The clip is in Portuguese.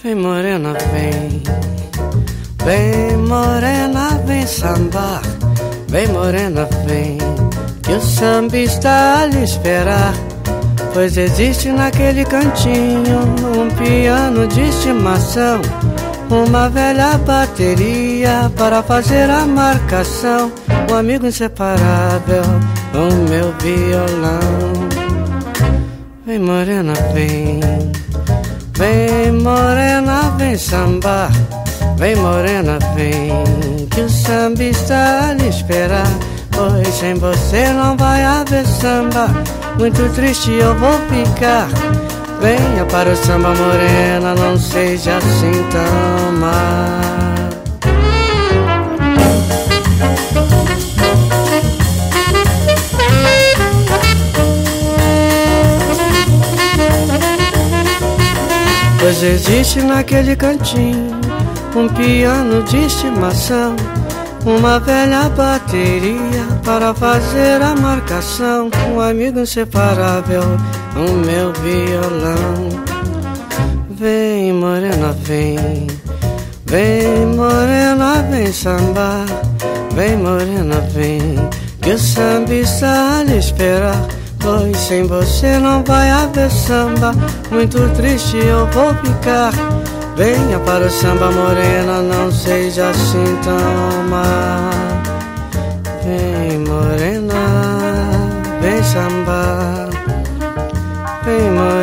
Vem morena, vem. Vem morena, vem sambar. Vem morena, vem, que o samba está a lhe esperar. Pois existe naquele cantinho um piano de estimação, uma velha bateria para fazer a marcação, um amigo inseparável, o meu violão. Vem morena, vem. Vem morena, vem sambar. Vem morena, vem, que o samba está a lhe esperar. Pois sem você não vai haver samba, muito triste eu vou ficar. Venha para o samba morena, não seja assim tão má. Pois existe naquele cantinho um piano de estimação, uma velha bateria para fazer a marcação, um amigo inseparável, o meu violão. Vem morena, vem. Vem morena, vem sambar. Vem morena, vem, que o samba está a lhe esperar. Pois sem você não vai haver samba, muito triste eu vou ficar. Venha para o samba morena, não seja assim tão má. Vem morena, vem sambar. Vem morena.